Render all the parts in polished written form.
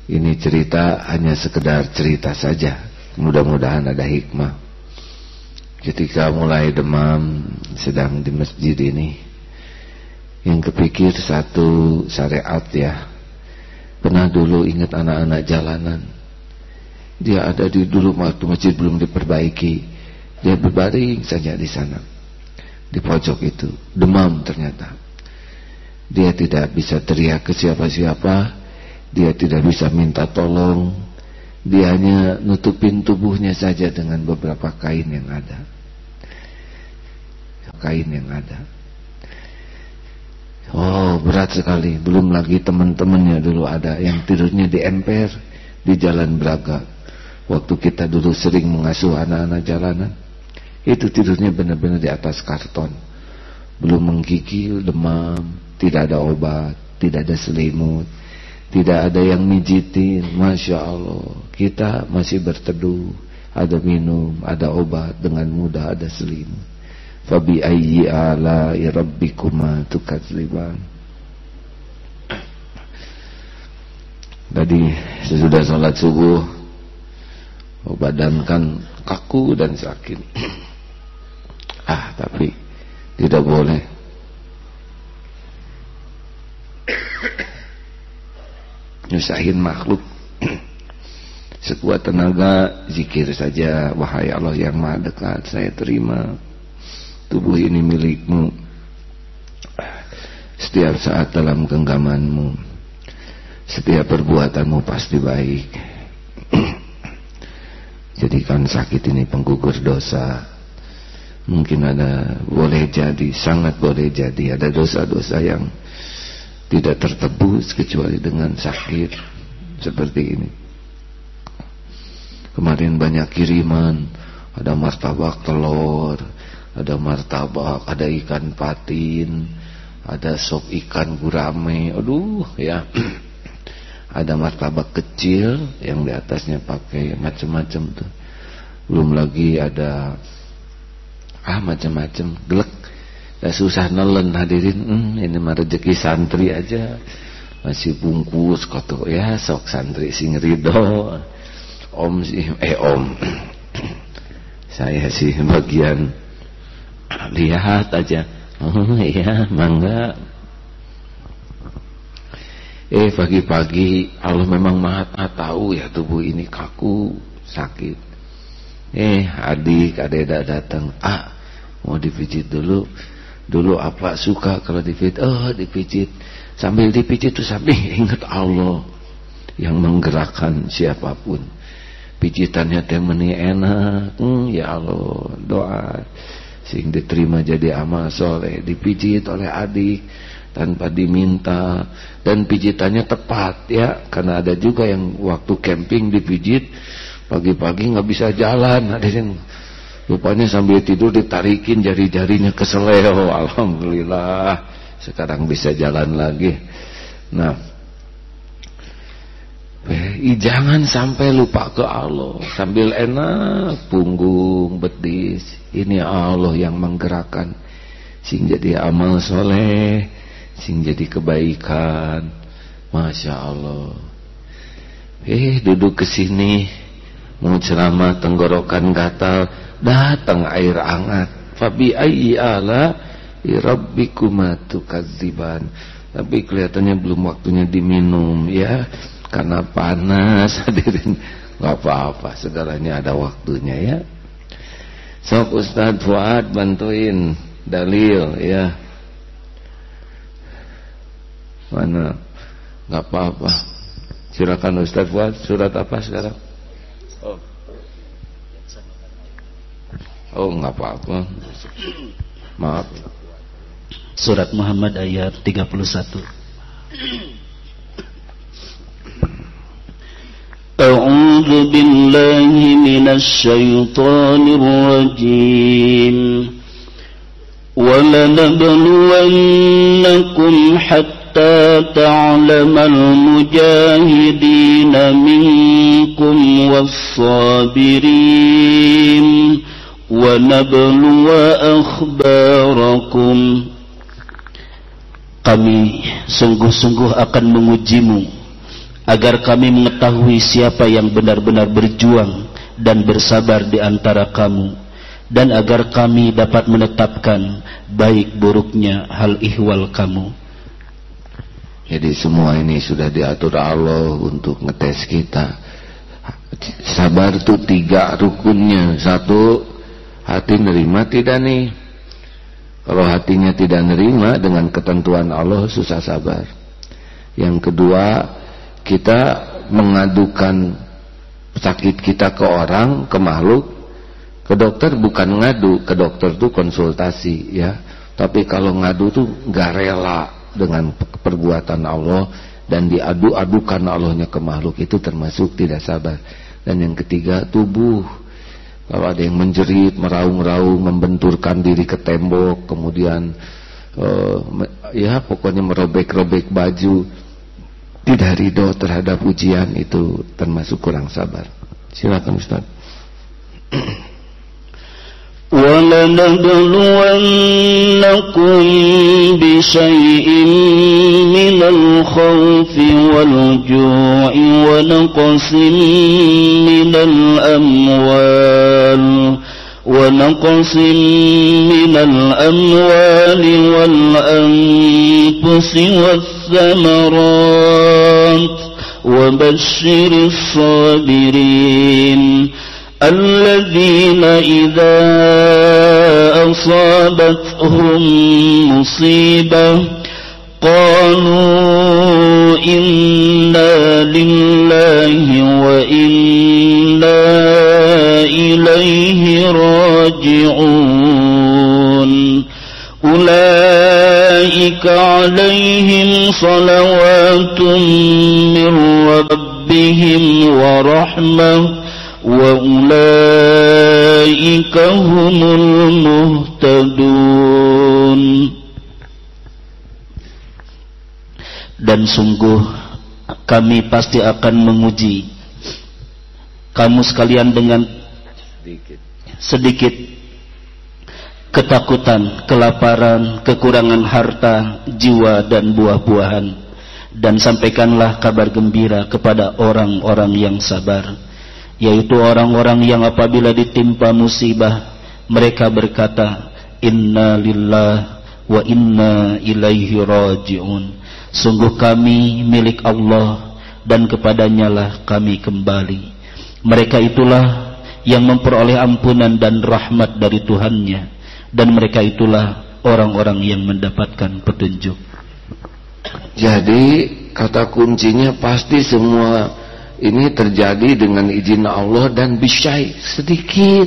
Ini cerita hanya sekedar cerita saja. Mudah-mudahan ada hikmah. Ketika mulai demam sedang di masjid ini, yang kepikir satu syariat ya. Pernah dulu ingat anak-anak jalanan. Dia ada di dulu waktu masjid belum diperbaiki. Dia berbaring saja di sana, di pojok itu. Demam ternyata. Dia tidak bisa teriak ke siapa-siapa. Dia tidak bisa minta tolong. Dia hanya nutupin tubuhnya saja dengan beberapa kain yang ada. Kain yang ada. Oh, berat sekali. Belum lagi teman-temannya dulu ada yang tidurnya di emper di Jalan Braga. Waktu kita dulu sering mengasuh anak-anak jalanan, itu tidurnya benar-benar di atas karton. Belum menggigil, demam, tidak ada obat, tidak ada selimut, tidak ada yang mijitin. Masya Allah, kita masih berteduh, ada minum, ada obat, dengan mudah ada selimut. Fabi ayyi ala'i rabbikuma tukadziban. Tadi sesudah sholat subuh, badan kan kaku dan sakit. Tapi tidak boleh. Nyusahin makhluk. Sekuat tenaga zikir saja. Wahai Allah yang maha dekat, saya terima tubuh ini milikmu. Setiap saat dalam genggamanmu, setiap perbuatanmu pasti baik. Jadikan sakit ini penggugur dosa. Mungkin ada, boleh jadi, sangat boleh jadi ada dosa-dosa yang tidak tertebus kecuali dengan sakit seperti ini. Kemarin banyak kiriman, ada martabak telur, ada martabak, ada ikan patin, ada sop ikan gurame. Aduh ya. Ada martabak kecil yang di atasnya pakai macam-macam tuh. Belum lagi ada macam-macam gelek. Dah susah nelen hadirin. Ini mah rezeki santri aja. Masih bungkus kotor ya, sok santri sing ridho. Om sih om. Saya sih bagian lihat aja. Oh iya, mangga. Pagi-pagi Allah memang maha tahu ya, tubuh ini kaku, sakit. Adik adeda datang. Mau dipijit dulu. Dulu apa suka kalau dipijit? Dipijit. Sambil dipijit tuh sambil ingat Allah yang menggerakkan siapapun. Pijitannya teh meni enak. Ya Allah, doa sing diterima jadi amal soleh, dipijit oleh adik tanpa diminta, dan pijitannya tepat ya. Karena ada juga yang waktu camping dipijit pagi-pagi nggak bisa jalan, ada yang rupanya sambil tidur ditarikin jari-jarinya ke seleo. Alhamdulillah sekarang bisa jalan lagi. Nah, jangan sampai lupa ke Allah sambil enak punggung betis. Ini Allah yang menggerakkan sing jadi amal soleh, sing jadi kebaikan. Masya Allah. Duduk ke sini mau ceramah tenggorokan gatal, datang air hangat. Fabi ayyi ala rabbikuma tukadziban. Tapi kelihatannya belum waktunya diminum ya, karena panas. Hadirin, nggak apa-apa, segalanya ada waktunya ya. Sok Ustadz Fuad bantuin dalil ya. Mana? Nggak apa-apa. Silakan Ustadz Fuad, surat apa sekarang? Nggak apa-apa. Maaf. Surat Muhammad ayat 31. أعوذ بالله من الشيطان الرجيم ولنبلونكم حتى تعلم المجاهدين منكم والصابرين ونبلو أخباركم. Kami sungguh-sungguh akan mengujimu agar kami mengetahui siapa yang benar-benar berjuang dan bersabar di antara kamu, dan agar kami dapat menetapkan baik buruknya hal ihwal kamu. Jadi semua ini sudah diatur Allah untuk ngetes kita. Sabar itu 3 rukunnya. 1, hati nerima tidak nih. Kalau hatinya tidak nerima dengan ketentuan Allah, susah sabar. Yang kedua, kita mengadukan sakit kita ke orang, ke makhluk. Ke dokter bukan ngadu, ke dokter itu konsultasi ya. Tapi kalau ngadu tuh gak rela dengan perbuatan Allah dan diadu-adukan Allahnya ke makhluk, itu termasuk tidak sabar. Dan yang ketiga, tubuh. Kalau ada yang menjerit, meraung-raung, membenturkan diri ke tembok, kemudian ya pokoknya merobek-robek baju, tidak ridho terhadap ujian, itu termasuk kurang sabar. Silakan Ustaz. وَلَنَبْلُوَنَّكُمْ بِشَيْءٍ مِّنَ الْخَوْفِ وَالْجُوعِ وَنَقْصٍ مِّنَ الْأَمْوَالِ وَالْأَنفُسِ وَالثَّمَرَاتِ وَبَشِّرِ الصَّابِرِينَ الذين إذا أصابتهم مصيبة قالوا إنا لله وإنا إليه راجعون أولئك عليهم صلوات من ربهم ورحمة وَأُولَئِكَ هُمُ الْمُهْتَدُونَ. Dan sungguh kami pasti akan menguji kamu sekalian dengan sedikit ketakutan, kelaparan, kekurangan harta, jiwa dan buah-buahan. Dan sampaikanlah kabar gembira kepada orang-orang yang sabar, yaitu orang-orang yang apabila ditimpa musibah mereka berkata, Inna lillah wa inna ilaihi raji'un. Sungguh kami milik Allah dan kepadanya lah kami kembali. Mereka itulah yang memperoleh ampunan dan rahmat dari Tuhannya, dan mereka itulah orang-orang yang mendapatkan petunjuk. Jadi kata kuncinya pasti semua ini terjadi dengan izin Allah dan bisyai, sedikit.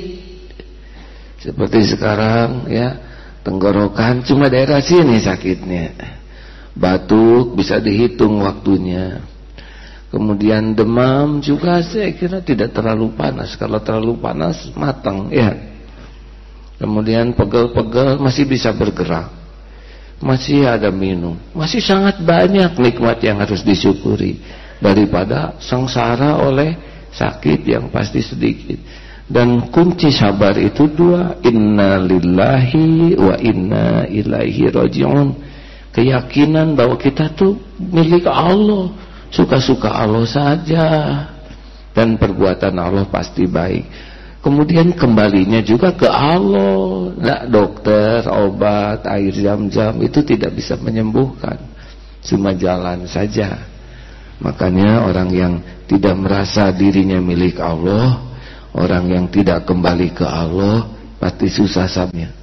Seperti sekarang ya, tenggorokan cuma daerah sini sakitnya. Batuk bisa dihitung waktunya. Kemudian demam juga saya kira tidak terlalu panas. Kalau terlalu panas matang ya. Kemudian pegel-pegel masih bisa bergerak. Masih ada minum. Masih sangat banyak nikmat yang harus disyukuri daripada sengsara oleh sakit yang pasti sedikit. Dan kunci sabar itu 2, inna lillahi wa inna ilaihi raji'un. Keyakinan bahwa kita tuh milik Allah, suka-suka Allah saja, dan perbuatan Allah pasti baik. Kemudian kembalinya juga ke Allah. Nah, dokter, obat, air zam-zam itu tidak bisa menyembuhkan, cuma jalan saja. Makanya orang yang tidak merasa dirinya milik Allah, orang yang tidak kembali ke Allah, pasti susah sabarnya.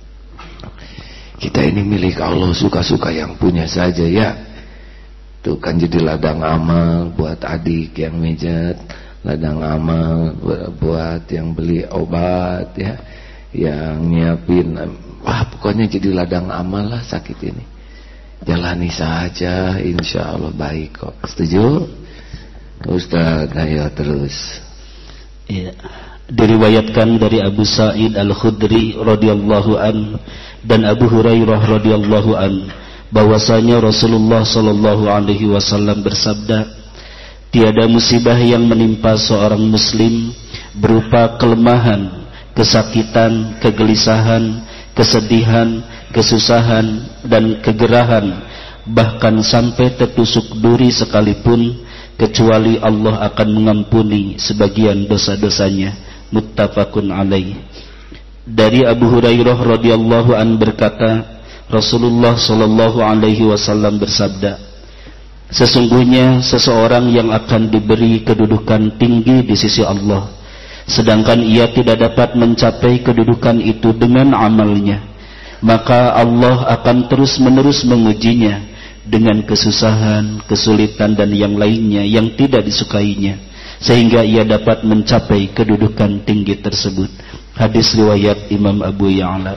Kita ini milik Allah, suka-suka yang punya saja ya. Itu kan jadi ladang amal buat adik yang mijat, ladang amal buat yang beli obat ya, yang nyiapin. Wah, pokoknya jadi ladang amal lah sakit ini. Jalani saja, insya Allah baik kok. Setuju? Ustaz, ayo terus. Ya, diriwayatkan dari Abu Sa'id Al-Khudri radhiyallahu an dan Abu Hurairah radhiyallahu an bahwasanya Rasulullah sallallahu alaihi wasallam bersabda, tiada musibah yang menimpa seorang muslim berupa kelemahan, kesakitan, kegelisahan, kesedihan, kesusahan dan kegerahan, bahkan sampai tertusuk duri sekalipun, kecuali Allah akan mengampuni sebagian dosa-dosanya. Muttafaqun alaih. Dari Abu Hurairah radhiyallahu an berkata, Rasulullah sallallahu alaihi wasallam bersabda, sesungguhnya seseorang yang akan diberi kedudukan tinggi di sisi Allah, sedangkan ia tidak dapat mencapai kedudukan itu dengan amalnya, maka Allah akan terus-menerus mengujinya dengan kesusahan, kesulitan dan yang lainnya yang tidak disukainya, sehingga ia dapat mencapai kedudukan tinggi tersebut. Hadis riwayat Imam Abu Ya'la.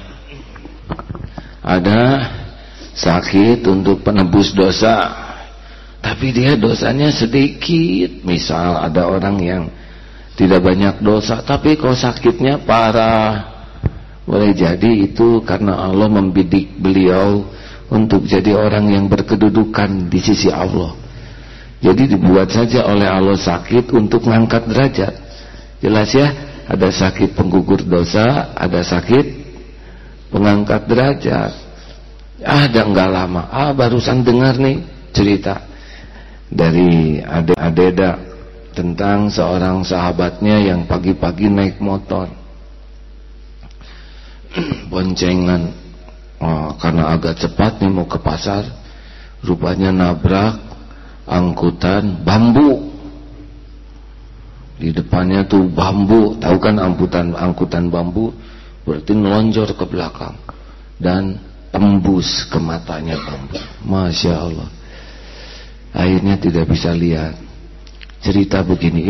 Ada sakit untuk penebus dosa, tapi dia dosanya sedikit. Misal ada orang yang tidak banyak dosa, tapi kok sakitnya parah. Boleh jadi itu karena Allah membidik beliau untuk jadi orang yang berkedudukan di sisi Allah. Jadi dibuat saja oleh Allah sakit untuk mengangkat derajat. Jelas ya, ada sakit penggugur dosa, ada sakit pengangkat derajat. Ada enggak lama, barusan dengar nih cerita dari Adeda tentang seorang sahabatnya yang pagi-pagi naik motor boncengan, karena agak cepat nih mau ke pasar, rupanya nabrak angkutan bambu. Di depannya tuh bambu, tahu kan angkutan bambu, berarti nelonjor ke belakang dan tembus ke matanya bambu. Masya Allah, akhirnya tidak bisa lihat. Cerita begini,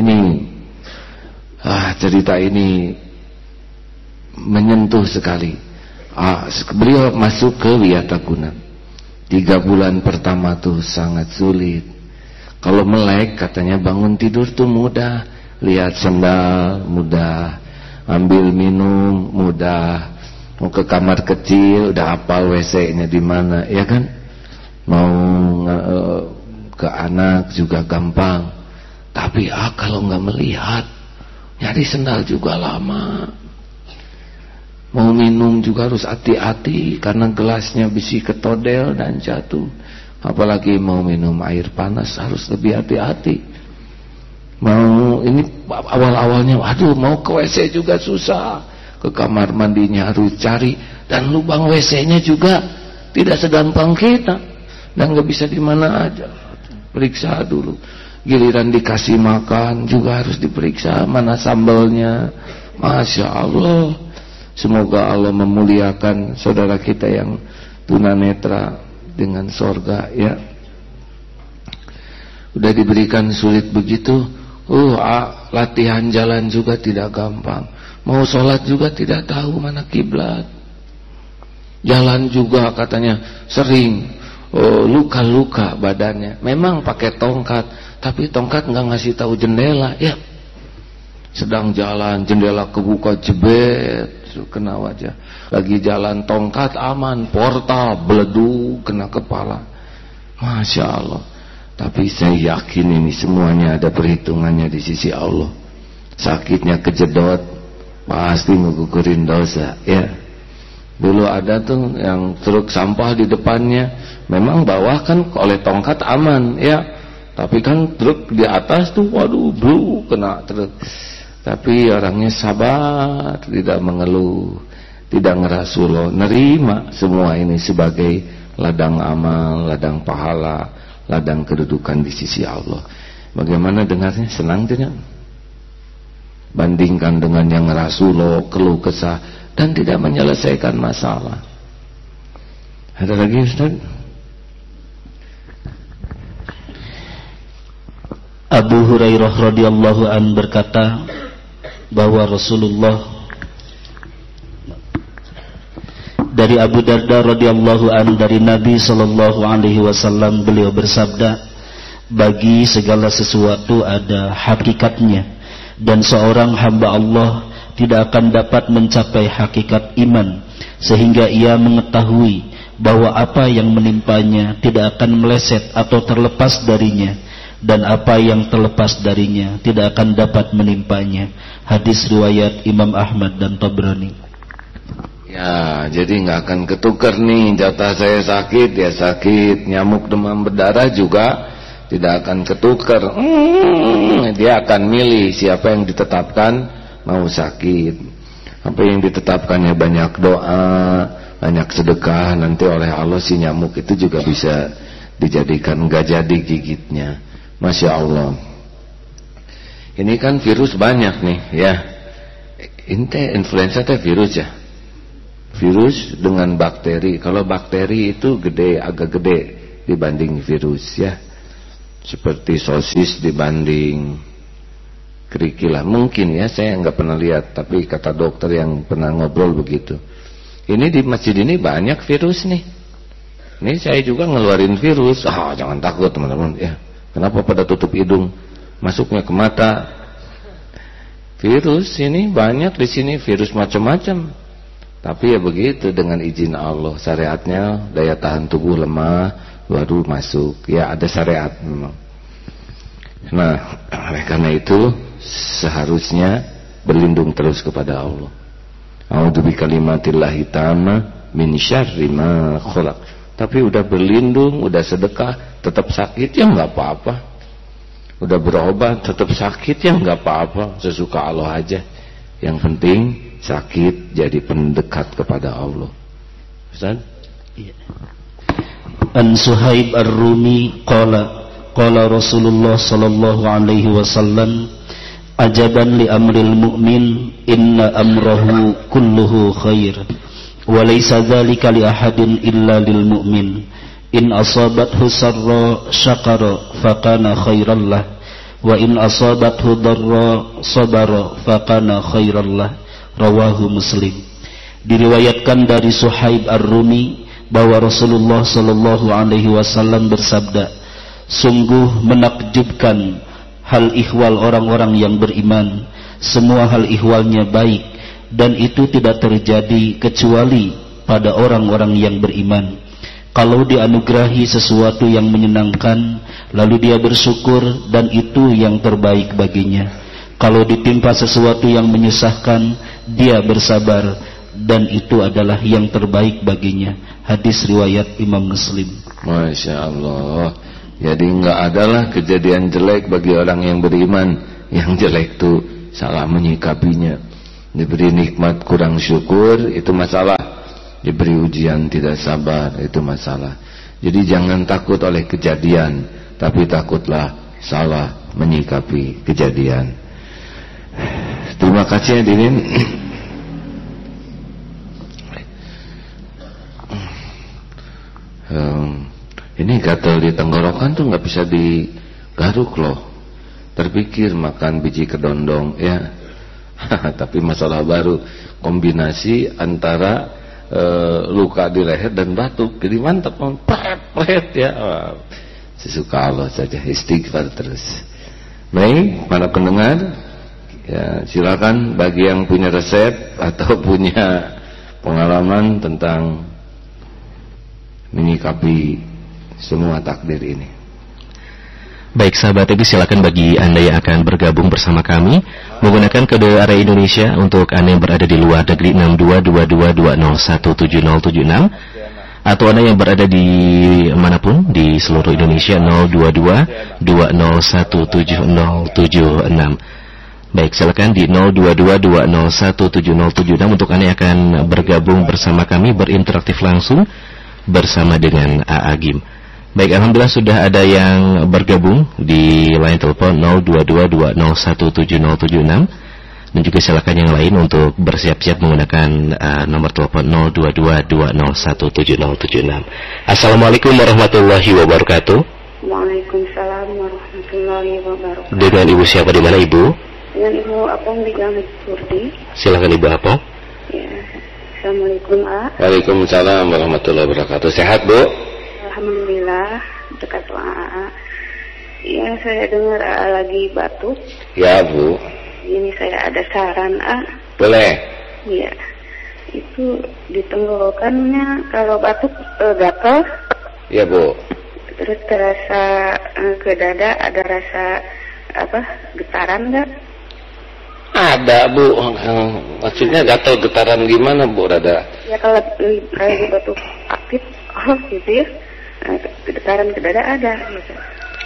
cerita ini menyentuh sekali. Beliau masuk ke Wiataguna. 3 bulan pertama tuh sangat sulit. Kalau melek katanya bangun tidur tuh mudah, lihat sendal mudah, ambil minum mudah, mau ke kamar kecil udah hafal WC-nya di mana, ya kan? Mau ke anak juga gampang. Tapi kalau nggak melihat, nyari sendal juga lama. Mau minum juga harus hati-hati karena gelasnya bisa ketodel dan jatuh. Apalagi mau minum air panas harus lebih hati-hati. Mau ini awal-awalnya, mau ke WC juga susah, ke kamar mandinya harus cari, dan lubang WC-nya juga tidak segampang kita, dan nggak bisa di mana aja, periksa dulu. Giliran dikasih makan juga harus diperiksa mana sambalnya. Masya Allah, semoga Allah memuliakan saudara kita yang tunanetra dengan sorga, ya. Udah diberikan sulit begitu, latihan jalan juga tidak gampang. Mau sholat juga tidak tahu mana kiblat. Jalan juga katanya sering luka-luka badannya. Memang pakai tongkat, tapi tongkat nggak ngasih tahu jendela, ya. Sedang jalan, jendela kebuka, jebet, kena wajah. Lagi jalan tongkat aman, portal beleduk kena kepala. Masya Allah. Tapi saya yakin ini semuanya ada perhitungannya di sisi Allah. Sakitnya kejedot pasti ngegugurin dosa, ya. Dulu ada tuh yang truk sampah di depannya, memang bawah kan oleh tongkat aman, ya. Tapi kan truk di atas tuh, waduh, kena truk. Tapi orangnya sabar, tidak mengeluh, tidak ngerasuloh, nerima semua ini sebagai ladang amal, ladang pahala, ladang kedudukan di sisi Allah. Bagaimana dengarnya? Senang tidak? Bandingkan dengan yang ngerasuloh, keluh kesah dan tidak menyelesaikan masalah. Ada lagi, Ustaz? Abu Hurairah radhiyallahu an berkata bahwa Rasulullah, dari Abu Darda radhiyallahu an dari Nabi sallallahu alaihi wasallam, beliau bersabda, bagi segala sesuatu ada hakikatnya, dan seorang hamba Allah tidak akan dapat mencapai hakikat iman sehingga ia mengetahui bahwa apa yang menimpanya tidak akan meleset atau terlepas darinya, dan apa yang terlepas darinya tidak akan dapat menimpanya. Hadis riwayat Imam Ahmad dan Tabrani. Ya, jadi nggak akan ketukar nih, jatah saya sakit ya sakit, nyamuk demam berdarah juga tidak akan ketukar. Dia akan milih siapa yang ditetapkan mau sakit. Apa yang ditetapkannya banyak doa, banyak sedekah, nanti oleh Allah si nyamuk itu juga bisa dijadikan nggak jadi gigitnya. Masya Allah. Ini kan virus banyak nih ya. Ini influenza teh virus ya. Virus dengan bakteri. Kalau bakteri itu gede, agak gede dibanding virus ya. Seperti sosis dibanding kerikil lah. Mungkin ya, saya nggak pernah lihat, tapi kata dokter yang pernah ngobrol begitu. Ini di masjid ini banyak virus nih. Ini saya juga ngeluarin virus. Jangan takut teman-teman ya. Kenapa pada tutup hidung? Masuknya ke mata. Virus ini banyak di sini, virus macam-macam. Tapi ya begitu, dengan izin Allah. Syariatnya daya tahan tubuh lemah baru masuk. Ya ada syariat memang. Nah, oleh karena itu seharusnya berlindung terus kepada Allah. A'udzu bikalimatillahi tamma min syarri ma khalaq. Tapi udah berlindung, udah sedekah, tetap sakit ya nggak apa-apa. Udah berobat, tetap sakit ya nggak apa-apa. Sesuka Allah aja. Yang penting sakit jadi pendekat kepada Allah. Ustaz? Iya. An Suhaib Ar-Rumi qala Rasulullah sallallahu alaihi wasallam ajaban li amril mu'min inna amrahu kulluhu khair wa laysa dzalika li ahadin illa lil mu'min in asabathu sarra syakara fakana khairan lah wa in asabathu darra sabara fakana khairan lah. Rawahu Muslim. Diriwayatkan dari Suhaib Ar-Rumi bahwa Rasulullah sallallahu alaihi wasallam bersabda, sungguh menakjubkan hal ihwal orang-orang yang beriman. Semua hal ihwalnya baik, dan itu tidak terjadi kecuali pada orang-orang yang beriman. Kalau dianugerahi sesuatu yang menyenangkan, lalu dia bersyukur, dan itu yang terbaik baginya. Kalau ditimpa sesuatu yang menyusahkan, dia bersabar, dan itu adalah yang terbaik baginya. Hadis riwayat Imam Muslim. Masya Allah. Jadi enggak adalah kejadian jelek bagi orang yang beriman. Yang jelek itu salah menyikapinya. Diberi nikmat kurang syukur, itu masalah. Diberi ujian tidak sabar, itu masalah. Jadi jangan takut oleh kejadian, tapi takutlah salah menyikapi kejadian. Terima kasih hadirin. Ini gatal di tenggorokan tuh nggak bisa digaruk loh. Terpikir makan biji kedondong ya. Tapi masalah baru, kombinasi antara luka di leher dan batuk. Jadi mantap, pret ya. Sesuka Allah saja, istighfar terus. Baik, para pendengar, ya silakan bagi yang punya resep atau punya pengalaman tentang menyikapi semua takdir ini. Baik sahabat TV, silakan bagi Anda yang akan bergabung bersama kami menggunakan kode area Indonesia. Untuk Anda yang berada di luar negeri 622220170076, atau Anda yang berada di manapun di seluruh Indonesia 0222017076. Baik, silakan di 0222017076 untuk Anda yang akan bergabung bersama kami, berinteraksi langsung bersama dengan A.A. Gim. Baik, alhamdulillah sudah ada yang bergabung di line telepon 0222017076, dan juga silakan yang lain untuk bersiap-siap menggunakan nomor telepon 0222017076. Assalamualaikum warahmatullahi wabarakatuh. Waalaikumsalam warahmatullahi wabarakatuh. Dengan Ibu siapa, di mana Ibu? Dengan Ibu Apong di Gang Surdi. Silakan Ibu Apong. Ya. Assalamualaikum A. Waalaikumsalam warahmatullahi wabarakatuh. Sehat Bu? Alhamdulillah, dekat AA. Ya, saya dengar AA lagi batuk. Ya Bu. Ini saya ada saran A. Boleh. Iya. Itu di tenggorokannya kalau batuk gatal. Ya Bu. Terus terasa ke dada ada rasa getaran enggak? Ada Bu. Maksudnya gatal getaran gimana Bu, dada? Ya kalau batuk aktif gitu ya. Getaran ke dada ada gitu.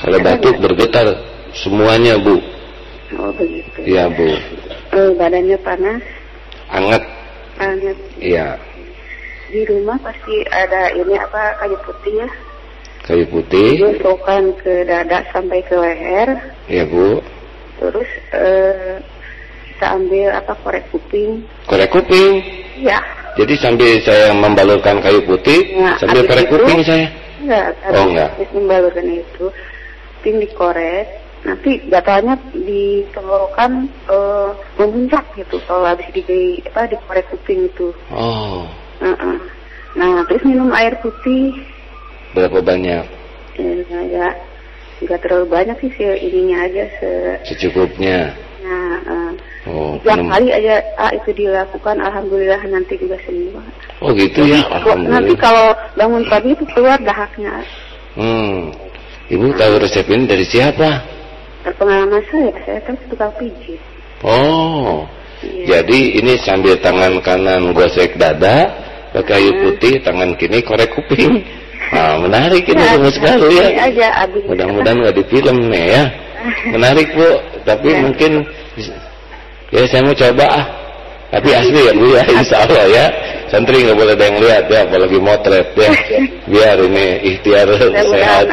Kalau batuk bergetar semuanya, Bu. Oh begitu. Iya, Bu. Badannya panas. Anget. Anget. Iya. Di rumah pasti ada ini apa, kayu putih ya. Kayu putih. Gosokan ke dada sampai ke leher. Iya, Bu. Terus kita ambil apa, korek kuping. Korek kuping. Iya. Jadi sambil saya membalurkan kayu putih, nah, sambil korek kuping saya. Enggak. Habis membalurkan itu, kuping dikorek. Nanti gatalnya di tenggorokan memuncak gitu kalau habis dikorek kuping itu. Oh. Nah, terus minum air putih. Berapa banyak? Ya, nggak terlalu banyak sih, ininya aja secukupnya. Nah, 3 kali aja itu dilakukan, alhamdulillah nanti juga sembuh. Oh gitu ya, alhamdulillah. Nanti kalau bangun pagi itu keluar dahaknya. Ibu tahu resep ini dari siapa? Pengalaman saya kan tukang pijit. Oh, iya. Jadi ini sambil tangan kanan gosek dada, pakai kayu putih, tangan kiri korek kuping. Nah, menarik ini semua sekali ya. Mudah-mudahan nggak di film nih ya. Menarik, Bu. Tapi mungkin ya saya mau coba. Tapi asli ya, Bu ya, insya Allah ya. Santri nggak boleh ada yang lihat ya, apalagi motret ya. Biar ini ikhtiar sehat.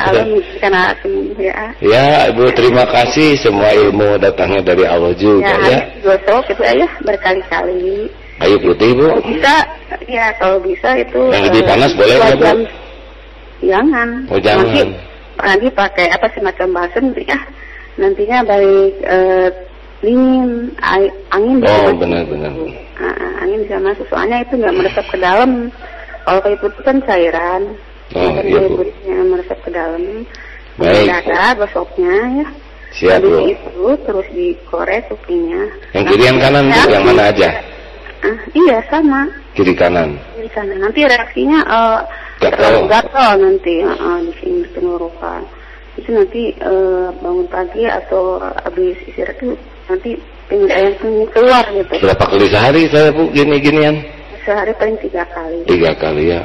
Ya, Ibu, terima kasih. Semua ilmu datangnya dari Allah juga ya. Gosok itu aja berkali-kali. Kayu putih, Bu. Bisa, ya kalau bisa itu. Yang lebih panas boleh nggak, Bu? Jangan. Oh jangan. Nanti pakai apa semacam balsem ya. Nantinya baik dingin, angin. Oh benar-benar. Angin bisa masuk. Soalnya itu nggak meresap ke dalam. Kalau kayu putih kan cairan. Oh iya, Bu. Yang meresap ke dalam. Baik. Ada gosoknya ya. Siap, Bu. Habis itu terus dikorek kupingnya. Yang kiri yang kanan, Bu, yang mana aja? Iya sama. Kiri kanan. Kiri kanan. Nanti reaksinya gatal nanti di sini di tenggorokan. Itu nanti bangun pagi atau habis istirahat itu nanti pengen keluar gitu. Berapa kali sehari saya, Bu, gini-ginian? Sehari paling 3 kali. 3 kali ya.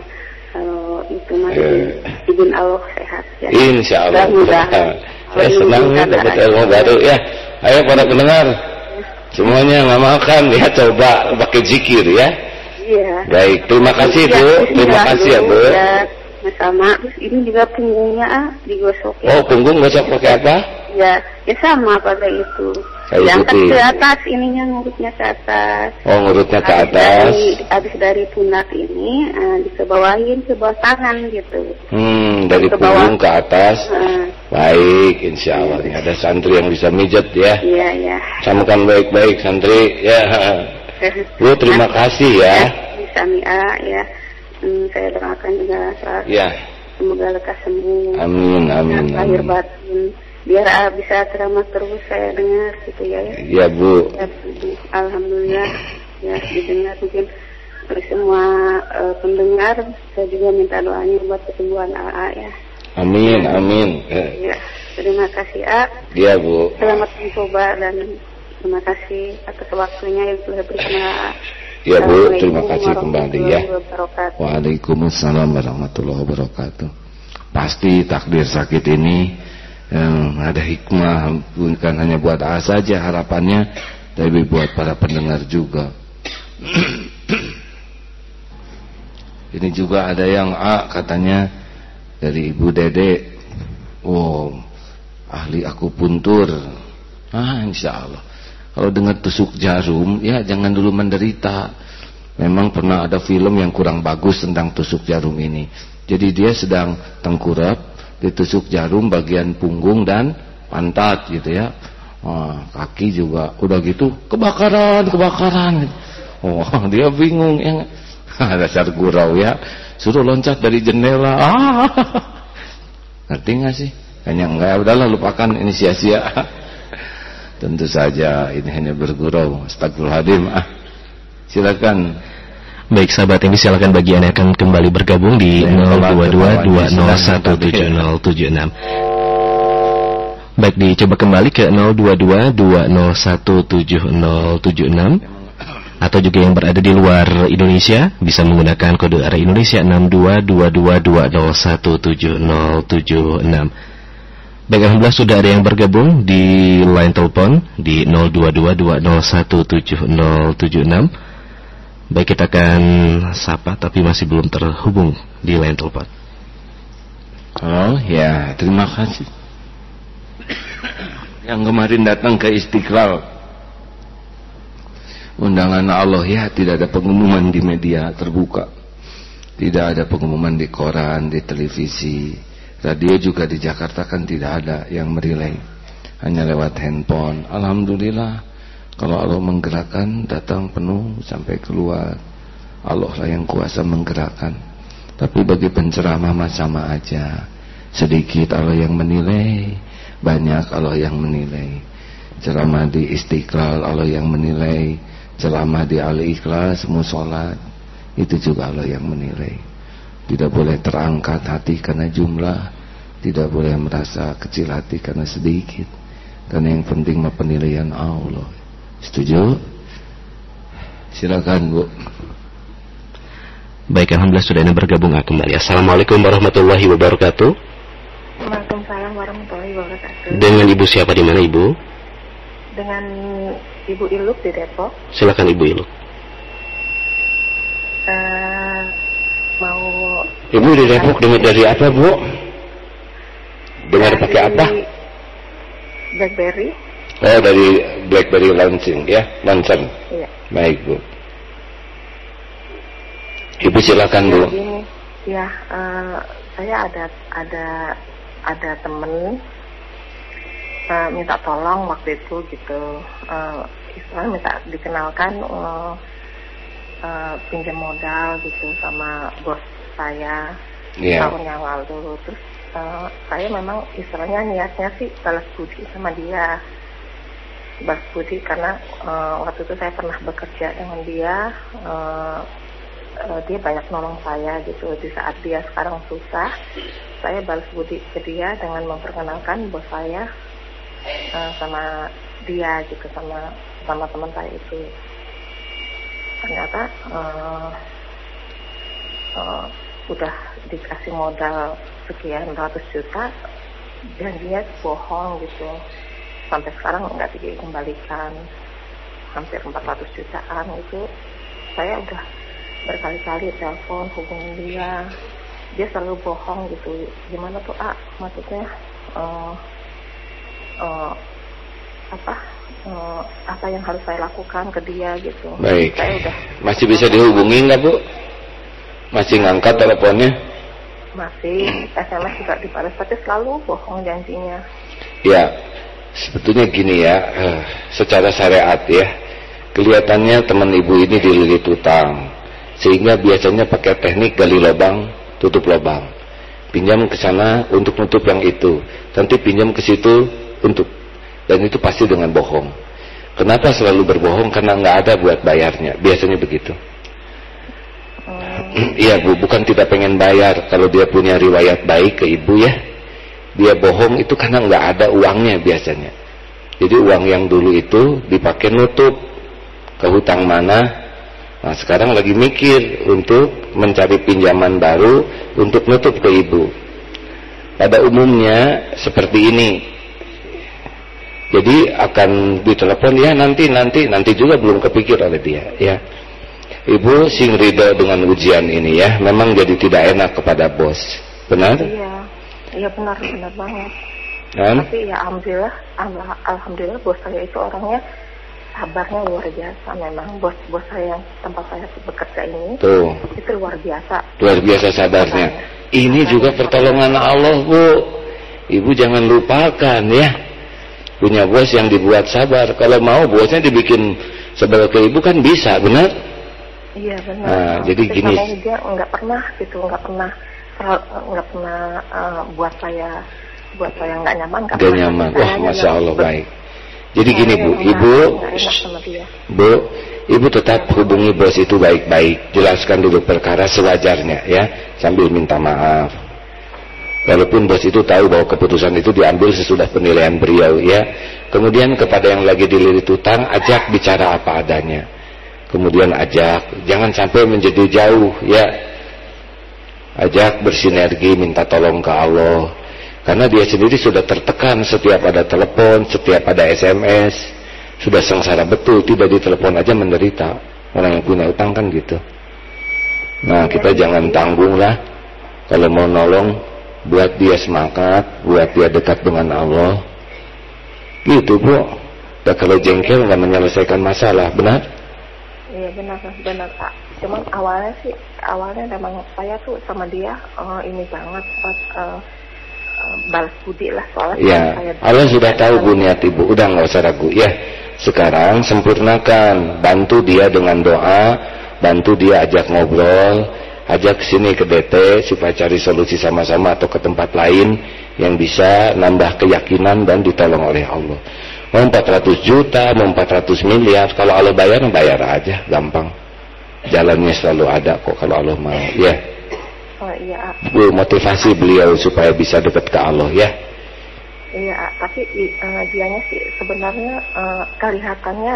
Kalau itu masih izin Allah sehat ya. Insya Allah. Mudah-mudahan. Saya senang ya dapat ilmu baru ya. Ayo para pendengar, semuanya ngamalkan ya, coba pakai zikir ya. Iya. Baik, terima kasih Bu. Terima kasih ya, Bu. Sama, terus ini juga punggungnya digosok ya. Oh, punggung gosok pakai apa? Ya sama pakai itu. Diangkat ke atas, ininya ngurutnya ke atas. Oh, ngurutnya ke atas. Habis dari pundak ini dikebawahin ke bawah tangan gitu. Dari punggung ke atas. Baik, insya Allah. Ini ada santri yang bisa mijet ya. Iya, iya. Samakan baik-baik santri ya. Bu, terima kasih ya. Bisa ya. Saya doakan juga ya. Semoga lekas sembuh. Amin, amin. Lahir batin. Biar bisa ceramah terus saya dengar gitu ya. Iya, Bu. Ya, alhamdulillah ya didengar mungkin oleh semua pendengar. Saya juga minta doanya buat kesembuhan AA ya. Amin, amin. Ya, terima kasih A. Iya, Bu. Selamat mencoba dan terima kasih atas waktunya yang telah berikan AA. Ya, Bu, terima kasih kembali ya. Waalaikumsalam warahmatullahi wabarakatuh. Pasti takdir sakit ini ada hikmah, bukan hanya buat A saja harapannya, tapi buat para pendengar juga. Ini juga ada yang A katanya dari Ibu Dede. Oh, ahli akupuntur. Insya Allah. Kalau dengar tusuk jarum, ya jangan dulu menderita. Memang pernah ada film yang kurang bagus tentang tusuk jarum ini. Jadi dia sedang tengkurap, ditusuk jarum bagian punggung dan pantat gitu ya. Kaki juga udah gitu kebakaran. Oh, dia bingung ya. Dasar gurau ya. Suruh loncat dari jendela. Ngerti gak sih? Kayaknya enggak, udahlah lupakan, ini sia-sia. Tentu saja ini hanya bergurau. Astagfirullahaladzim. Silakan. Baik sahabat, ini silakan bagi Anda yang akan kembali bergabung di 0222017076. Baik, dicoba kembali ke 0222017076. Atau juga yang berada di luar Indonesia bisa menggunakan kode area Indonesia 6222201706. Baik, alhamdulillah sudah ada yang bergabung di line telepon di 0222017076. Baik, kita akan sapa tapi masih belum terhubung di line telepon. Oh ya, terima kasih. Yang kemarin datang ke Istiqlal, undangan Allah ya, tidak ada pengumuman di media terbuka, tidak ada pengumuman di koran, di televisi, radio juga di Jakarta kan tidak ada yang merilai, hanya lewat handphone. Alhamdulillah, kalau Allah menggerakkan datang penuh sampai keluar. Allah lah yang kuasa menggerakkan. Tapi bagi penceramah mah sama aja, sedikit Allah yang menilai, banyak Allah yang menilai. Ceramah di Istiqlal Allah yang menilai, ceramah di Al-Ikhlas musolat itu juga Allah yang menilai. Tidak boleh terangkat hati karena jumlah, tidak boleh merasa kecil hati karena sedikit, karena yang penting mah penilaian Allah. Setuju? Silakan Bu. Baik, alhamdulillah sudah ada bergabung kembali. Assalamualaikum warahmatullahi wabarakatuh. Waalaikumsalam warahmatullahi wabarakatuh. Dengan Ibu siapa, di mana Ibu? Dengan Ibu Iluk di Depok. Silakan Ibu Iluk. Mau Ibu di Depok dengar dari apa, Bu? Dengar pakai apa? BlackBerry. Oh, dari BlackBerry launching ya, launching. Iya. Baik Bu. Ibu silakan Bu. Ini, ya, saya ada temen minta tolong waktu itu gitu. Istilahnya minta dikenalkan pinjam modal gitu sama bos saya tahun yang lalu. Terus saya memang istilahnya niatnya sih balas budi sama dia, balas budi karena waktu itu saya pernah bekerja dengan dia. Dia banyak nolong saya gitu di saat dia sekarang susah. Saya balas budi ke dia dengan memperkenalkan bos saya sama dia gitu, sama teman saya itu. Ternyata udah dikasih modal sekian ratus juta dan dia bohong gitu, sampai sekarang nggak dikembalikan, hampir 400 jutaan itu. Saya udah berkali-kali telepon hubungin dia selalu bohong gitu. Gimana tuh maksudnya apa yang harus saya lakukan ke dia gitu. Baik. Saya udah Masih bisa dihubungi nggak Bu? Masih ngangkat teleponnya? Masih, SMS juga dibalas, tapi selalu bohong janjinya. Ya, sebetulnya gini ya, secara syariat ya, kelihatannya teman Ibu ini dililit utang, sehingga biasanya pakai teknik gali lubang, tutup lubang. Pinjam ke sana untuk nutup yang itu, nanti pinjam ke situ untuk, dan itu pasti dengan bohong. Kenapa selalu berbohong? Karena nggak ada buat bayarnya, biasanya begitu. Iya Bu, bukan tidak pengen bayar. Kalau dia punya riwayat baik ke Ibu ya, dia bohong itu karena nggak ada uangnya biasanya. Jadi uang yang dulu itu dipakai nutup ke hutang mana. Nah sekarang lagi mikir untuk mencari pinjaman baru untuk nutup ke Ibu. Pada umumnya seperti ini. Jadi akan ditelepon ya nanti juga belum kepikir oleh dia ya. Ibu sing ridho dengan ujian ini ya, memang jadi tidak enak kepada bos, benar? Iya benar banget. Tapi ya alhamdulillah bos saya itu orangnya sabarnya luar biasa. Memang bos saya yang tempat saya bekerja ini itu luar biasa sabarnya. Ini juga pertolongan Allah Bu. Ibu jangan lupakan ya, punya bos yang dibuat sabar. Kalau mau bosnya dibikin sabar ke Ibu kan bisa, benar? Iya benar. Nah, jadi gini. Dia nggak pernah buat saya nggak nyaman. Nggak nyaman. Wah, masya Allah baik. Jadi gini Bu, Ibu tetap hubungi bos itu baik-baik, jelaskan dulu perkara sewajarnya ya, sambil minta maaf. Walaupun bos itu tahu bahwa keputusan itu diambil sesudah penilaian beliau ya. Kemudian kepada yang lagi dililit utang, ajak bicara apa adanya. Kemudian ajak, jangan sampai menjadi jauh ya. Ajak bersinergi, minta tolong ke Allah. Karena dia sendiri sudah tertekan setiap ada telepon, setiap ada SMS, sudah sengsara betul, tidak ditelepon aja menderita. Orang yang punya utang kan gitu. Nah, kita jangan tanggung lah. Kalau mau nolong, buat dia semangat, buat dia dekat dengan Allah. Gitu, Bu. Dan kalau jengkel nggak menyelesaikan masalah, benar? Iya, benar Pak. Cuman awalnya memang saya tuh sama dia ini banget balas budi lah soalnya. Ya, Allah sudah tahu Bu niat Ibu, udah nggak usah ragu. Ya, sekarang sempurnakan, bantu dia dengan doa, bantu dia ajak ngobrol, ajak sini ke DT supaya cari solusi sama-sama atau ke tempat lain yang bisa nambah keyakinan dan ditolong oleh Allah. Mau 400 juta, mau 400 miliar, kalau Allah bayar aja, gampang. Jalannya selalu ada kok kalau Allah mau. Ya. Oh iya. Bu, motivasi beliau supaya bisa dekat ke Allah ya. Iya, tapi dianya sih sebenarnya kelihatannya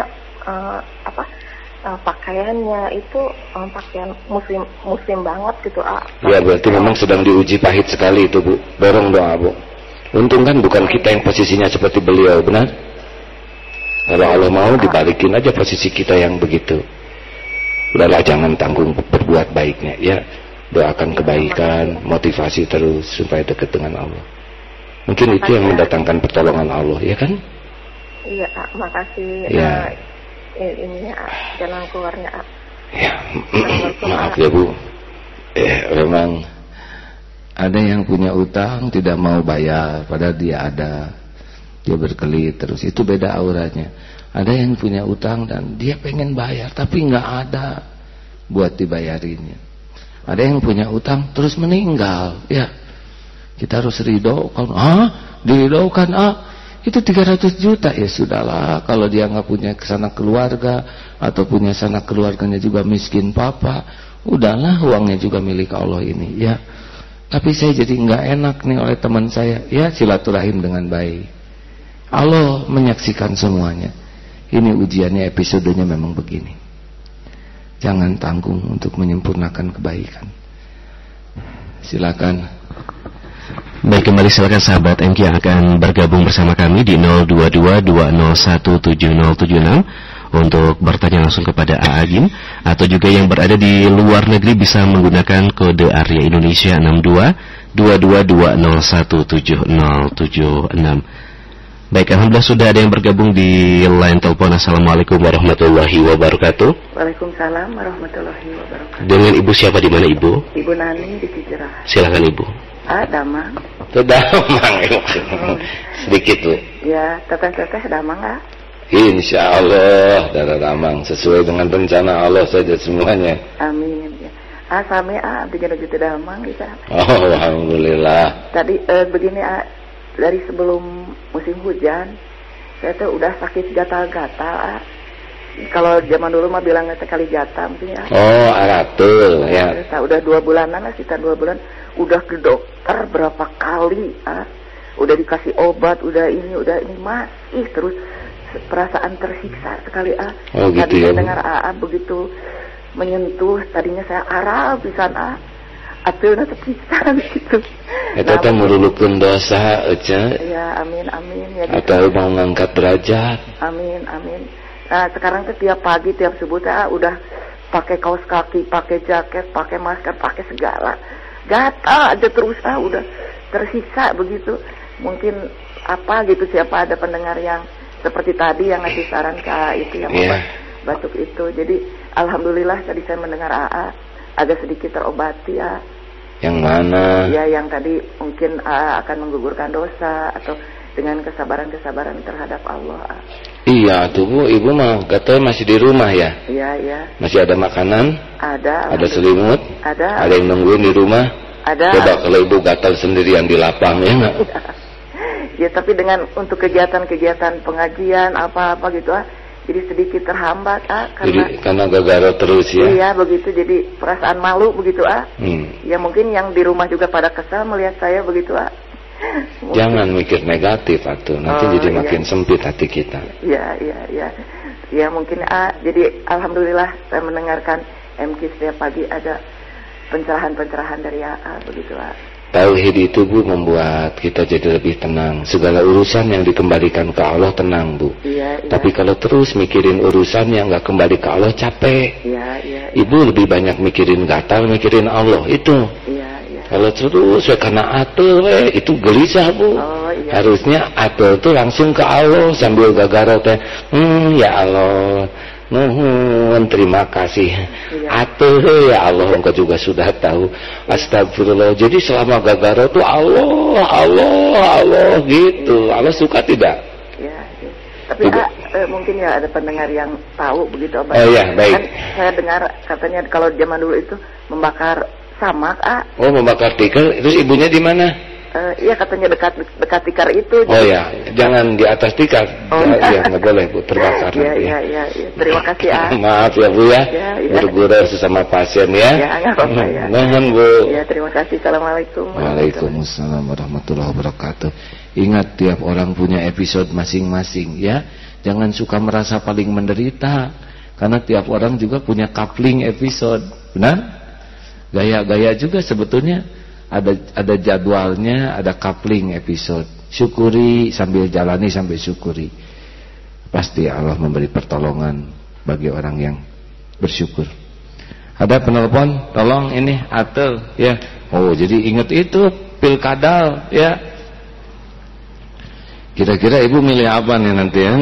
pakaiannya itu pakaian muslim banget gitu. Ya, berarti memang sedang diuji pahit sekali itu, Bu. Dorong doa, Bu. Untung kan bukan kita yang posisinya seperti beliau, benar? Kalau Allah mau dibalikin aja posisi kita yang begitu. Udahlah, jangan tanggung berbuat baiknya ya. Doakan kebaikan, motivasi terus supaya dekat dengan Allah. Mungkin itu yang mendatangkan pertolongan Allah, ya kan? Iya, makasih. Ya. Ini jalan keluarnya. Ya, maaf ya Bu. Memang ada yang punya utang tidak mau bayar, padahal dia ada, dia berkelit terus. Itu beda auranya. Ada yang punya utang dan dia pengen bayar, tapi nggak ada buat dibayarinnya. Ada yang punya utang terus meninggal, ya. Kita harus ridho. Kalau diridhokan, itu 300 juta ya sudahlah. Kalau dia nggak punya sanak keluarga atau punya sanak keluarganya juga miskin papa, udahlah, uangnya juga milik Allah ini, ya. Tapi saya jadi nggak enak nih oleh teman saya, ya, silaturahim dengan baik. Allah menyaksikan semuanya. Ini ujiannya, episodenya memang begini. Jangan tanggung untuk menyempurnakan kebaikan. Silakan. Baik, kembali silakan sahabat MK yang akan bergabung bersama kami di 0222017076 untuk bertanya langsung kepada Agim, atau juga yang berada di luar negeri bisa menggunakan kode Arya Indonesia 6222017076. Baik, alhamdulillah sudah ada yang bergabung di line telepon. Assalamualaikum warahmatullahi wabarakatuh. Waalaikumsalam warahmatullahi wabarakatuh. Dengan Ibu siapa, di mana Ibu? Ibu Nani di Cijerah. Silakan Ibu. Damang. Damang. Sedikit Bu. Ya, teteh damang nggak? Insya Allah darah damang sesuai dengan rencana Allah saja semuanya. Amin. Ya. Sami tiga juta damang bisa. Oh, alhamdulillah. Tadi begini dari sebelum musim hujan saya tuh udah sakit gatal-gatal. Kalau zaman dulu mah bilangnya sekali gatal mungkin ya. Oh, aratul ya. Udah 2 bulanan lah, sekitar 2 bulan. Udah ke dokter berapa kali udah dikasih obat, udah ini masih terus perasaan tersiksa sekali Oh, gitu. Tadi ya, saya dengar begitu menyentuh, tadinya saya arah pisan apeuna tersiksa gitu. Eta teh merulukeun dosa aja. Ya, amin ya. Atau mau ngangkat derajat. Amin. Nah, sekarang tuh tiap pagi, tiap subuh udah pakai kaos kaki, pakai jaket, pakai masker, pakai segala. Gatal aja terus udah tersiksa begitu. Mungkin gitu, siapa ada pendengar yang seperti tadi yang ngasih saran ke itu yang obat batuk itu. Jadi alhamdulillah tadi saya mendengar agak sedikit terobati Yang mana? Ya, yang tadi mungkin akan menggugurkan dosa atau dengan kesabaran terhadap Allah. Iya tuh Bu, Ibu mah katanya masih di rumah ya? Iya. Masih ada makanan? Ada selimut? Ada. Ada yang nungguin di rumah? Ada. Coba kalau Ibu gatal sendirian di lapang, ya nggak? Ya, tapi dengan untuk kegiatan-kegiatan pengajian apa gitu jadi sedikit terhambat karena gara-gara terus ya. Iya begitu, jadi perasaan malu begitu Ya mungkin yang di rumah juga pada kesal melihat saya begitu Jangan mikir negatif nanti jadi makin sempit hati kita. Iya. Ya mungkin jadi alhamdulillah saya mendengarkan MK setiap pagi ada pencerahan dari begitu Tauhid itu Bu membuat kita jadi lebih tenang. Segala urusan yang dikembalikan ke Allah tenang Bu. Iya. Tapi kalau terus mikirin urusan yang nggak kembali ke Allah capek. Iya. Ibu lebih banyak mikirin gatal, mikirin Allah itu. Iya. Kalau terus karena atel itu gelisah Bu. Oh, iya. Harusnya atel tuh langsung ke Allah sambil gagaro teh. Ya Allah. Nuhun, terima kasih. Atuh ya Allah, engkau juga sudah tahu. Astagfirullah. Jadi selama gagaro tuh Allah gitu. Allah suka tidak? Ya. Tapi mungkin ya ada pendengar yang tahu begitu Abah. Oh ya, baik. Kan saya dengar katanya kalau zaman dulu itu membakar samak. Oh, membakar tikar. Terus ibunya di mana? Iya katanya dekat tikar itu. Oh ya, jangan di atas tikar. Oh, ya nggak boleh Bu, terbakar. Iya. Terima kasih Maaf ya Bu ya. Bergurau sesama pasien ya. Ya nggak apa-apa ya. Mohon Bu. Ya terima kasih. Assalamualaikum. Waalaikumsalam warahmatullahi wabarakatuh. Ingat tiap orang punya episode masing-masing ya. Jangan suka merasa paling menderita. Karena tiap orang juga punya coupling episode. Benar? Gaya-gaya juga sebetulnya. Ada jadwalnya, ada coupling episode. Syukuri sambil jalani sambil syukuri. Pasti Allah memberi pertolongan bagi orang yang bersyukur. Ada penelpon, tolong ini Atel ya. Oh, jadi ingat itu pilkadal ya. Kira-kira ibu milih apa nih nanti ya?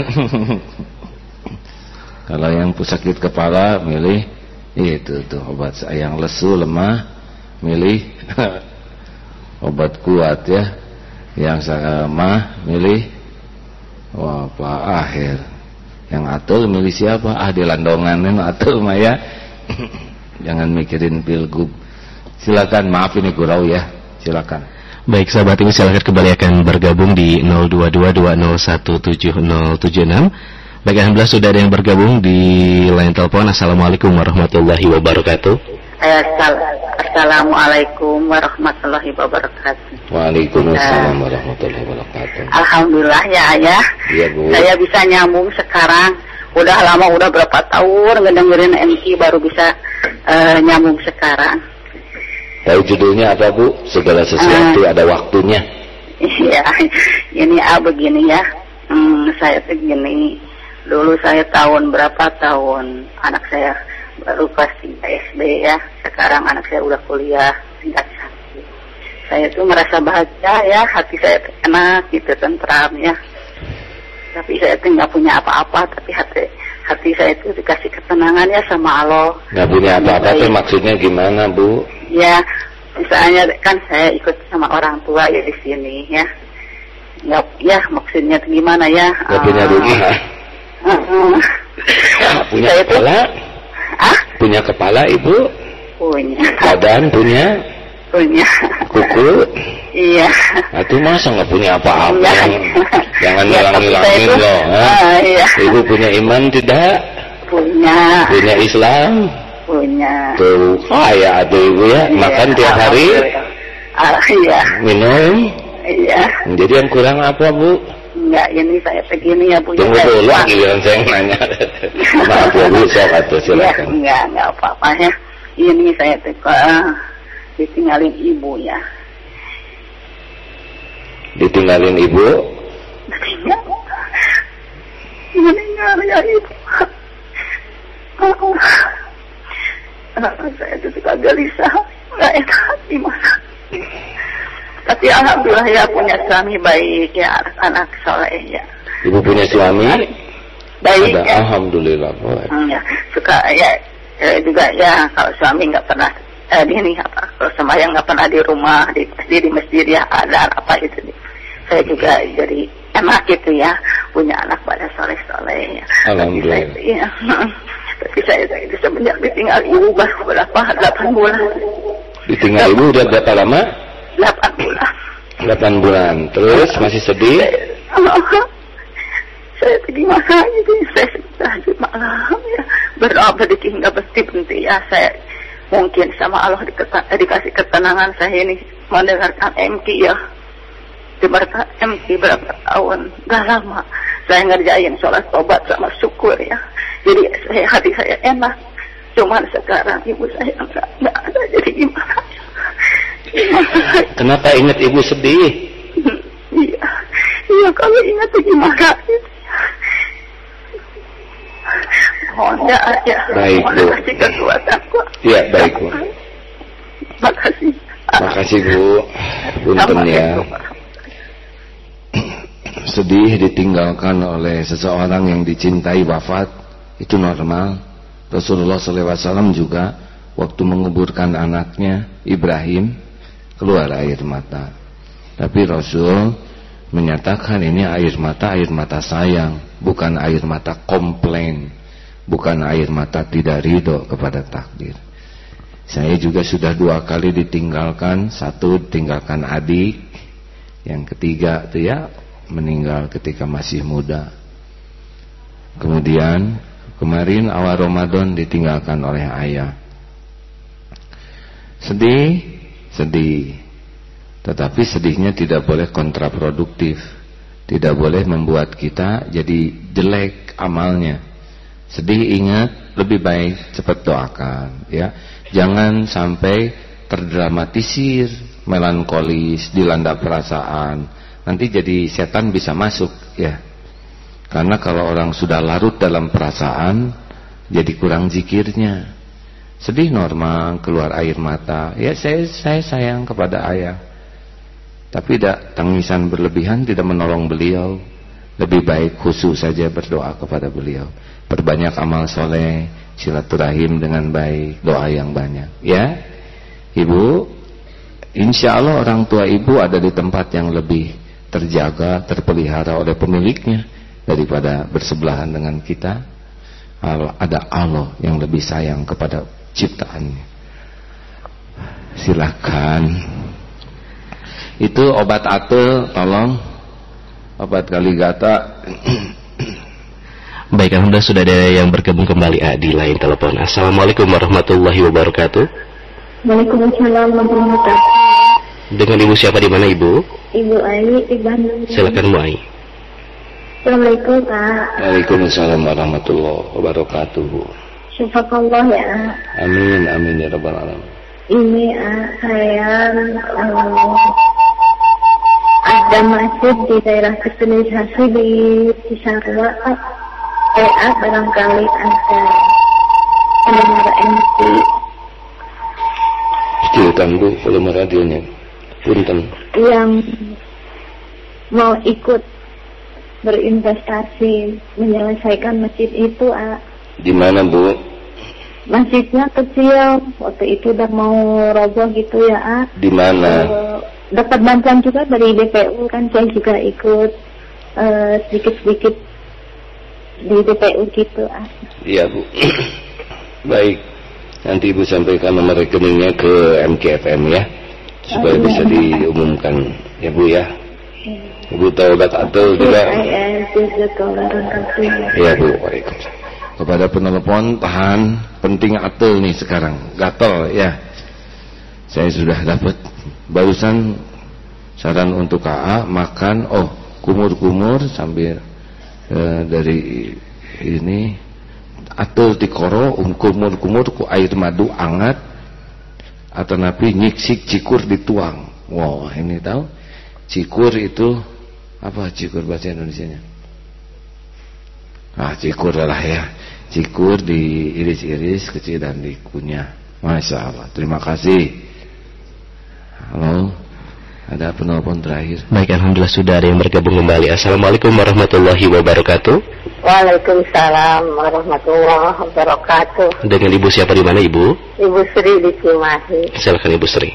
Kalau yang sakit kepala milih itu tuh obat yang lesu lemah, milih obat kuat ya. Yang mah milih Pak Akhir. Yang Atul milih siapa? Di landongan Atul mah ya. Jangan mikirin pilgub. Silakan, maaf ini gurau ya. Silakan. Baik sahabat ini silakan kembali akan bergabung di 0222017076. Baik, alhamdulillah sudah ada yang bergabung di line telepon. Assalamualaikum warahmatullahi wabarakatuh. Assalamualaikum warahmatullahi wabarakatuh. Waalaikumsalam warahmatullahi wabarakatuh. Alhamdulillah ya Ayah. Iya Bu. Saya bisa nyambung sekarang. Udah lama, udah berapa tahun ngedengerin MT baru bisa nyambung sekarang. Tahu judulnya apa Bu? Segala sesuatu ada waktunya. Iya. Ini begini ya. Saya begini. Dulu saya berapa tahun anak saya baru kelas 3 SD ya. Sekarang anak saya udah kuliah tingkat 1. Saya tuh merasa bahagia ya, hati saya enak gitu, tentram ya. Tapi saya tuh nggak punya apa-apa, tapi hati saya itu dikasih ketenangan ya sama Allah. Nggak punya apa-apa tuh maksudnya gimana Bu? Ya, misalnya kan saya ikut sama orang tua ya di sini ya. Nggak, ya maksudnya tuh gimana ya? Nggak punya duit? Punya kepala? Punya kepala Ibu? Punya. Badan punya? Punya. Kuku? Iya. Itu masa nggak punya apa-apa? Jangan ya, ngilang-ngilangin loh. Iya. Ibu punya iman tidak? Punya. Punya Islam? Punya. Tuh kaya ada Ibu ya. Makan tiap hari? Iya. Minum? Iya. Jadi yang kurang apa Bu? Enggak, ini saya begini ya Bu. Tunggu dulu giliran saya nanya. Maaf ya Bu, saya kata silakan. Ya, enggak apa-apa ya. Ini saya ditinggalin ibu ya. Ditinggalin ibu? Meninggal ya ibu. Saya itu suka gelisah, nggak enak gimana. Tapi alhamdulillah ya punya suami baik ya, anak-anak soleh ya. Ibu punya suami? Baik ada, ya. Alhamdulillah. Ya, suka ya juga ya kalau suami nggak pernah kalau sembahyang nggak pernah di rumah, di masjid ya ada apa itu. Saya juga jadi enak gitu ya, punya anak pada soleh-soleh ya. Alhamdulillah. Tapi saya itu semenjak ditinggal ibu baru berapa 8 bulan. Ditinggal ibu udah berapa lama? 8 bulan. 8 bulan. Terus masih sedih? Saya gimana gitu, saya tahajud malam ya, berdoa berdikir nggak berhenti ya. Saya mungkin sama Allah dikasih ketenangan. Saya ini mendengarkan MK ya, dengarkan MK berapa tahun, gak lama saya ngerjain sholat tobat sama syukur ya. Jadi hati saya enak. Cuman sekarang ibu saya nggak ada, jadi gimana? Kenapa ingat ibu sedih? Iya kalau ingat gimana? Mohon ya. Baik Bu. Kasih kekuatan Bu. Iya baik Bu. Makasih. Makasih Bu. Punten ya. Sedih ditinggalkan oleh seseorang yang dicintai wafat, itu normal. Rasulullah SAW juga waktu menguburkan anaknya Ibrahim keluar air mata. Tapi Rasul menyatakan ini air mata sayang, bukan air mata komplain, bukan air mata tidak ridho kepada takdir. Saya juga sudah 2 kali ditinggalkan, 1 ditinggalkan adik, yang ketiga itu ya meninggal ketika masih muda. Kemudian kemarin awal Ramadan ditinggalkan oleh ayah. Sedih. Tetapi sedihnya tidak boleh kontraproduktif. Tidak boleh membuat kita jadi jelek amalnya. Sedih, ingat, lebih baik cepat doakan ya. Jangan sampai terdramatisir, melankolis, dilanda perasaan. Nanti jadi setan bisa masuk ya. Karena kalau orang sudah larut dalam perasaan, jadi kurang zikirnya. Sedih normal, keluar air mata. Ya saya sayang kepada ayah. Tapi tidak tangisan berlebihan tidak menolong beliau. Lebih baik khusus saja berdoa kepada beliau. Perbanyak amal soleh, silaturahim dengan baik, doa yang banyak. Ya, Ibu, insya Allah orang tua Ibu ada di tempat yang lebih terjaga, terpelihara oleh pemiliknya daripada bersebelahan dengan kita. Ada Allah yang lebih sayang kepada ciptaannya. Silakan. Itu obat atel, tolong. Obat kaligata. Baik, alhamdulillah sudah ada yang bergabung kembali di line telepon. Assalamualaikum warahmatullahi wabarakatuh. Waalaikumsalam warahmatullahi wabarakatuh. Dengan ibu siapa di mana ibu? Ibu Ai di Bandung. Silakan Bu Ai. Assalamualaikum Pak. Waalaikumsalam warahmatullahi wabarakatuh. Syukurullah ya. Amin amin ya rabbal alamin. Ini saya ada masjid di daerah Kesenisasi di Cisarua. Barangkali ada pendengar MC. Silakan Bu, volume radionya. Punten. Yang mau ikut berinvestasi menyelesaikan masjid itu, Di mana Bu? Masjidnya kecil, waktu itu udah mau roboh gitu ya, Di mana? Dapat bantuan juga dari DPU kan, saya juga ikut sedikit-sedikit di DPU gitu, Iya Bu. Baik. Nanti Ibu sampaikan nomor rekeningnya ke MKFM ya, supaya bisa diumumkan ya Bu ya. Ibu tahu obat atel juga? Iya Bu. Waalaikumsalam. Kepada penelpon tahan, penting atel nih sekarang, gatel ya. Saya sudah dapat barusan saran untuk KA makan kumur-kumur sambil dari ini atel tikoro kumur-kumur ku air madu anget atau napi nyiksik cikur dituang. Wow, ini tahu cikur itu apa cikur bahasa Indonesianya? Cikur lah ya. Cikur diiris-iris kecil dan dikunyah. Masya Allah. Terima kasih. Halo. Ada penelpon terakhir. Baik, alhamdulillah sudah ada yang bergabung kembali. Assalamualaikum warahmatullahi wabarakatuh. Waalaikumsalam warahmatullahi wabarakatuh. Dengan ibu siapa di mana ibu? Ibu Sri di Cimahi. Silakan Ibu Sri.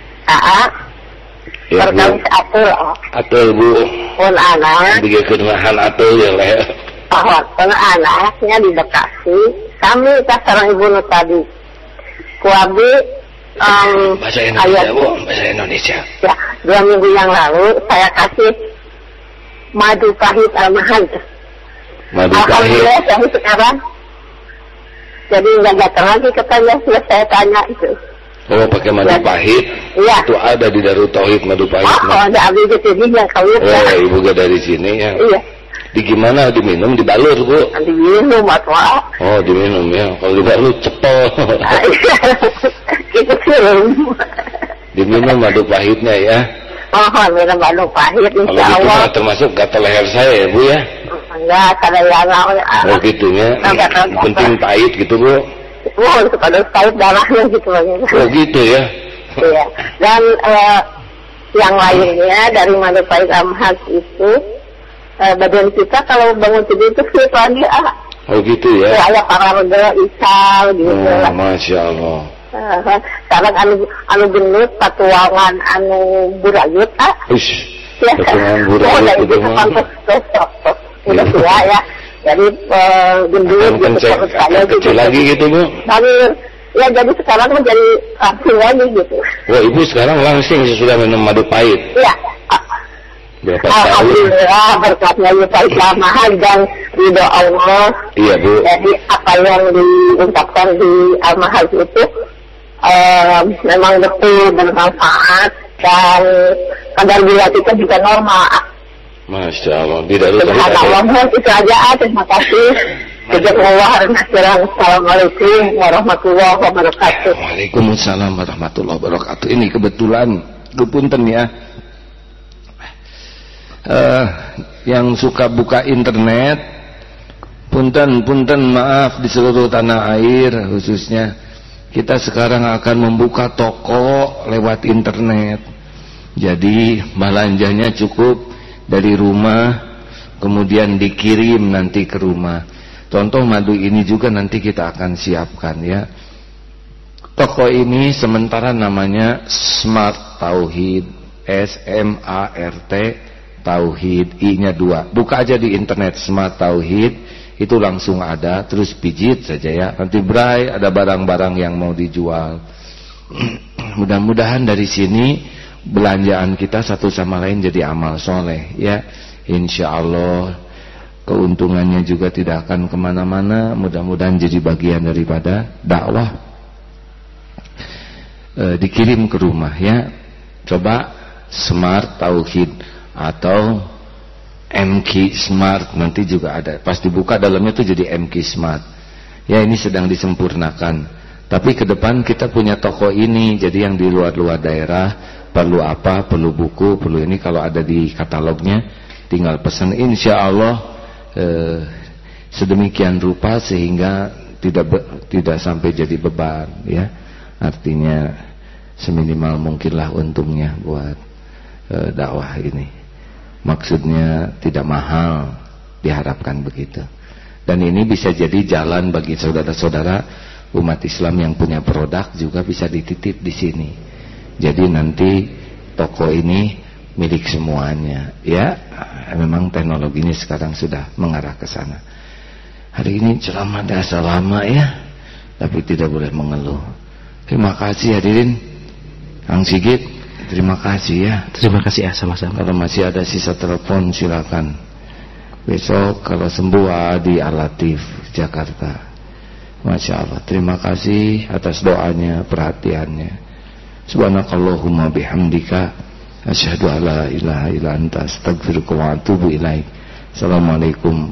Ya, perkawis atul. Atul Bu. Pun anak. Bikin lahan atul ya lah. Pun anaknya di Bekasi. Kami kasarang ibu nu tadi. Kuabi. Bahasa Indonesia Bu. Bahasa Indonesia. Ya, 2 minggu yang lalu saya kasih madu pahit almahan. Madu pahit. Alhamdulillah saya sekarang. Jadi nggak gatal lagi katanya sudah saya tanya itu. Oh, pakai madu pahit? Iya. Itu ada di Darut Tauhid madu pahit. Ada abdi di sini yang kawin. Ibu gak dari sini ya? Iya. Di gimana? Diminum, dibalur Bu? Diminum atau? Oh, diminum ya. Kalau dibalur cepel. Itu film. Diminum madu pahitnya ya. Minum madu pahit insya Allah. Kalau termasuk gatal leher saya ya Bu ya. Enggak, kada yang gitu ya. Penting pahit gitu Bu. Kalau pahit darahnya gitu bagaimana. Gitu ya. Iya. Dan yang lainnya dari madu pahit amhas itu badan kita kalau bangun tidur itu fit lagi gitu ya. Kayak pararga isal gitu. Masya Allah. Sekarang anu gendut patuangan anu burayut patuangan burayut itu mah udah tua ya, jadi gendut gitu saya kecil lagi gitu Bu. Tapi ya jadi sekarang menjadi langsing lagi gitu. Wah Ibu sekarang langsing sesudah minum madu pahit. Iya. Alhamdulillah berkatnya Yusuf Mahal dan ridho Allah. Iya Bu. Jadi apa yang diungkapkan di Al-Mahal itu memang betul bermanfaat dan kadar gula kita juga normal. Masya Allah. Tidak lupa. Subhanallah. Itu aja. Terima kasih. Assalamualaikum warahmatullahi wabarakatuh. Waalaikumsalam warahmatullahi wabarakatuh. Ini kebetulan punten ya. Yang suka buka internet, punten maaf di seluruh tanah air khususnya. Kita sekarang akan membuka toko lewat internet. Jadi belanjanya cukup dari rumah, kemudian dikirim nanti ke rumah. Contoh madu ini juga nanti kita akan siapkan ya. Toko ini sementara namanya Smart Tauhid, SMART Tauhid, I-nya 2. Buka aja di internet Smart Tauhid. Itu langsung ada, terus pijit saja ya. Nanti berai ada barang-barang yang mau dijual. Mudah-mudahan dari sini belanjaan kita satu sama lain jadi amal soleh ya. Insya Allah keuntungannya juga tidak akan kemana-mana. Mudah-mudahan jadi bagian daripada dakwah. Dikirim ke rumah ya. Coba Smart Tauhid atau MQ Smart nanti juga ada. Pas dibuka dalamnya tuh jadi MQ Smart. Ya ini sedang disempurnakan. Tapi ke depan kita punya toko ini. Jadi yang di luar-luar daerah perlu apa, perlu buku, perlu ini, kalau ada di katalognya tinggal pesan. Insya Allah sedemikian rupa sehingga tidak sampai jadi beban ya. Artinya seminimal mungkinlah untungnya buat dakwah ini. Maksudnya tidak mahal, diharapkan begitu. Dan ini bisa jadi jalan bagi saudara-saudara umat Islam yang punya produk juga bisa dititip di sini. Jadi nanti toko ini milik semuanya ya. Memang teknologinya sekarang sudah mengarah ke sana. Hari ini ceramah dasar lama ya, tapi tidak boleh mengeluh. Terima kasih hadirin. Kang Sigit, terima kasih ya. Terima kasih ya, sama-sama. Kalau masih ada sisa telepon silakan. Besok kalau sembuh di Al-Latif Jakarta. Masya Allah. Terima kasih atas doanya, perhatiannya. Subhanakallahumma bihamdika asyhadu alla ilaha illa anta astaghfiruka wa atubu ilaik. Assalamualaikum